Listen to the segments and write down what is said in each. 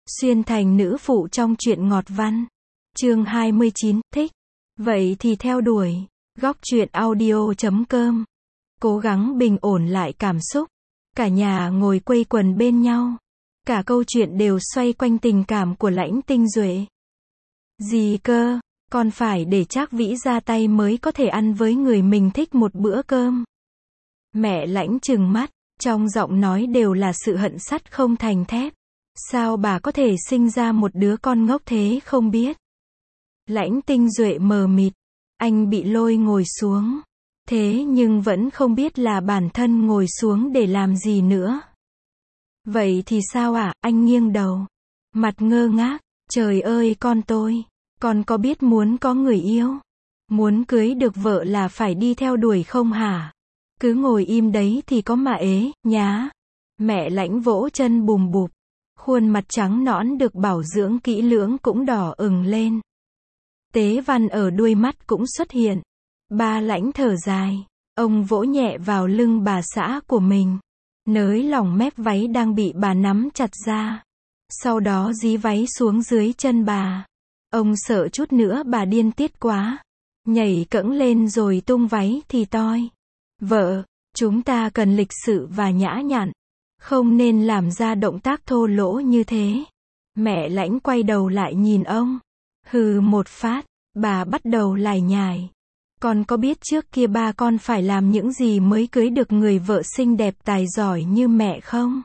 Xuyên thành nữ phụ trong truyện ngọt văn. Chương 29, thích. Vậy thì theo đuổi. Góc truyện audio.com. Cố gắng bình ổn lại cảm xúc. Cả nhà ngồi quây quần bên nhau. Cả câu chuyện đều xoay quanh tình cảm của Lãnh Tinh Duệ. Gì cơ, còn phải để Trác Vĩ ra tay mới có thể ăn với người mình thích một bữa cơm. Mẹ Lãnh trừng mắt, trong giọng nói đều là sự hận sắt không thành thép. Sao bà có thể sinh ra một đứa con ngốc thế không biết? Lãnh Tinh Duệ mờ mịt, anh bị lôi ngồi xuống. Thế nhưng vẫn không biết là bản thân ngồi xuống để làm gì nữa. Vậy thì sao ạ? Anh nghiêng đầu, mặt ngơ ngác. Trời ơi con có biết muốn có người yêu, muốn cưới được vợ là phải đi theo đuổi không hả? Cứ ngồi im đấy thì có mà ế, nhá. Mẹ Lãnh vỗ chân bùm bụp. Khuôn mặt trắng nõn được bảo dưỡng kỹ lưỡng cũng đỏ ửng lên. Tế văn ở đuôi mắt cũng xuất hiện. Ba Lãnh thở dài. Ông vỗ nhẹ vào lưng bà xã của mình. Nới lỏng mép váy đang bị bà nắm chặt ra. Sau đó dí váy xuống dưới chân bà. Ông sợ chút nữa bà điên tiết quá. Nhảy cẫng lên rồi tung váy thì toi. Vợ, chúng ta cần lịch sự và nhã nhặn. Không nên làm ra động tác thô lỗ như thế. Mẹ Lãnh quay đầu lại nhìn ông. Hừ một phát, bà bắt đầu lải nhải. Con có biết trước kia ba con phải làm những gì mới cưới được người vợ xinh đẹp tài giỏi như mẹ không?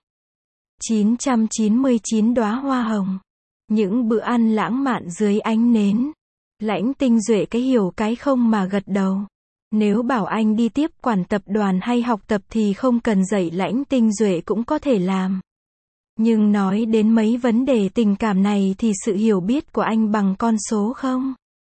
999 đóa hoa hồng. Những bữa ăn lãng mạn dưới ánh nến. Lãnh Tinh Duệ cái hiểu cái không mà gật đầu. Nếu bảo anh đi tiếp quản tập đoàn hay học tập thì không cần dạy Lãnh Tinh Duệ cũng có thể làm. Nhưng nói đến mấy vấn đề tình cảm này thì sự hiểu biết của anh bằng con số không?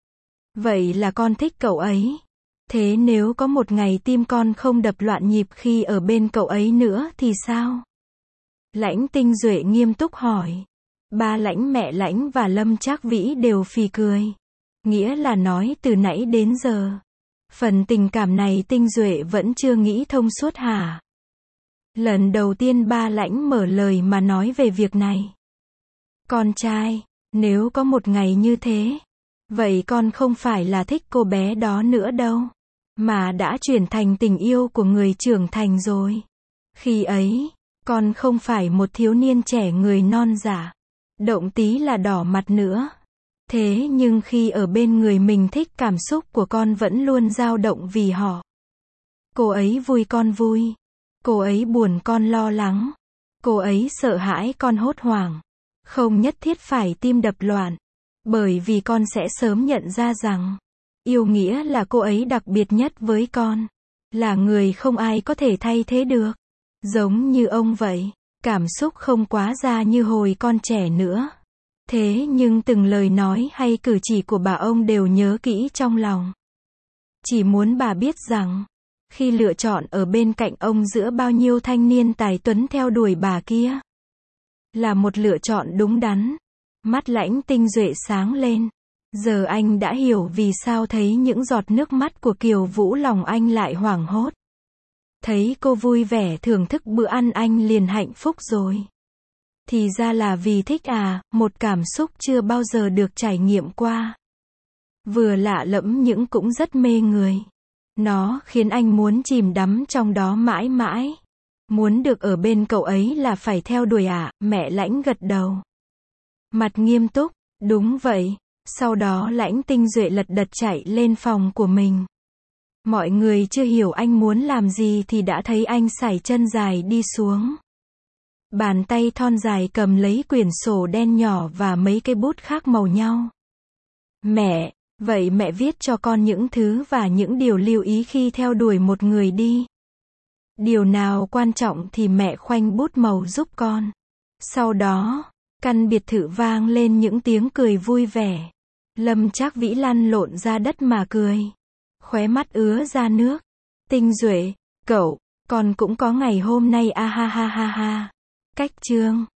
Vậy là con thích cậu ấy. Thế nếu có một ngày tim con không đập loạn nhịp khi ở bên cậu ấy nữa thì sao? Lãnh Tinh Duệ nghiêm túc hỏi. Ba Lãnh, mẹ Lãnh và Lâm Trác Vĩ đều phì cười. Nghĩa là nói từ nãy đến giờ. Phần tình cảm này Tinh Duệ vẫn chưa nghĩ thông suốt hả? Lần đầu tiên ba Lãnh mở lời mà nói về việc này. Con trai, nếu có một ngày như thế, vậy con không phải là thích cô bé đó nữa đâu, mà đã chuyển thành tình yêu của người trưởng thành rồi. Khi ấy, con không phải một thiếu niên trẻ người non dạ, động tí là đỏ mặt nữa. Thế nhưng khi ở bên người mình thích cảm xúc của con vẫn luôn dao động vì họ. Cô ấy vui con vui. Cô ấy buồn con lo lắng. Cô ấy sợ hãi con hốt hoảng. Không nhất thiết phải tim đập loạn. Bởi vì con sẽ sớm nhận ra rằng, yêu nghĩa là cô ấy đặc biệt nhất với con. Là người không ai có thể thay thế được. Giống như ông vậy. Cảm xúc không quá ra như hồi con trẻ nữa. Thế nhưng từng lời nói hay cử chỉ của bà ông đều nhớ kỹ trong lòng. Chỉ muốn bà biết rằng, khi lựa chọn ở bên cạnh ông giữa bao nhiêu thanh niên tài tuấn theo đuổi bà kia, là một lựa chọn đúng đắn. Mắt Lãnh Tinh Duệ sáng lên. Giờ anh đã hiểu vì sao thấy những giọt nước mắt của Kiều Vũ lòng anh lại hoảng hốt. Thấy cô vui vẻ thưởng thức bữa ăn anh liền hạnh phúc rồi. Thì ra là vì thích à, một cảm xúc chưa bao giờ được trải nghiệm qua. Vừa lạ lẫm nhưng cũng rất mê người. Nó khiến anh muốn chìm đắm trong đó mãi mãi. Muốn được ở bên cậu ấy là phải theo đuổi à, mẹ Lãnh gật đầu. Mặt nghiêm túc, đúng vậy. Sau đó Lãnh Tinh Duệ lật đật chạy lên phòng của mình. Mọi người chưa hiểu anh muốn làm gì thì đã thấy anh sải chân dài đi xuống. Bàn tay thon dài cầm lấy quyển sổ đen nhỏ và mấy cây bút khác màu nhau. Mẹ, vậy mẹ viết cho con những thứ và những điều lưu ý khi theo đuổi một người đi. Điều nào quan trọng thì mẹ khoanh bút màu giúp con. Sau đó, căn biệt thự vang lên những tiếng cười vui vẻ. Lâm Trác Vĩ lăn lộn ra đất mà cười. Khóe mắt ứa ra nước. Tinh Duệ, cậu, con cũng có ngày hôm nay a ha ha ha ha. Cách chương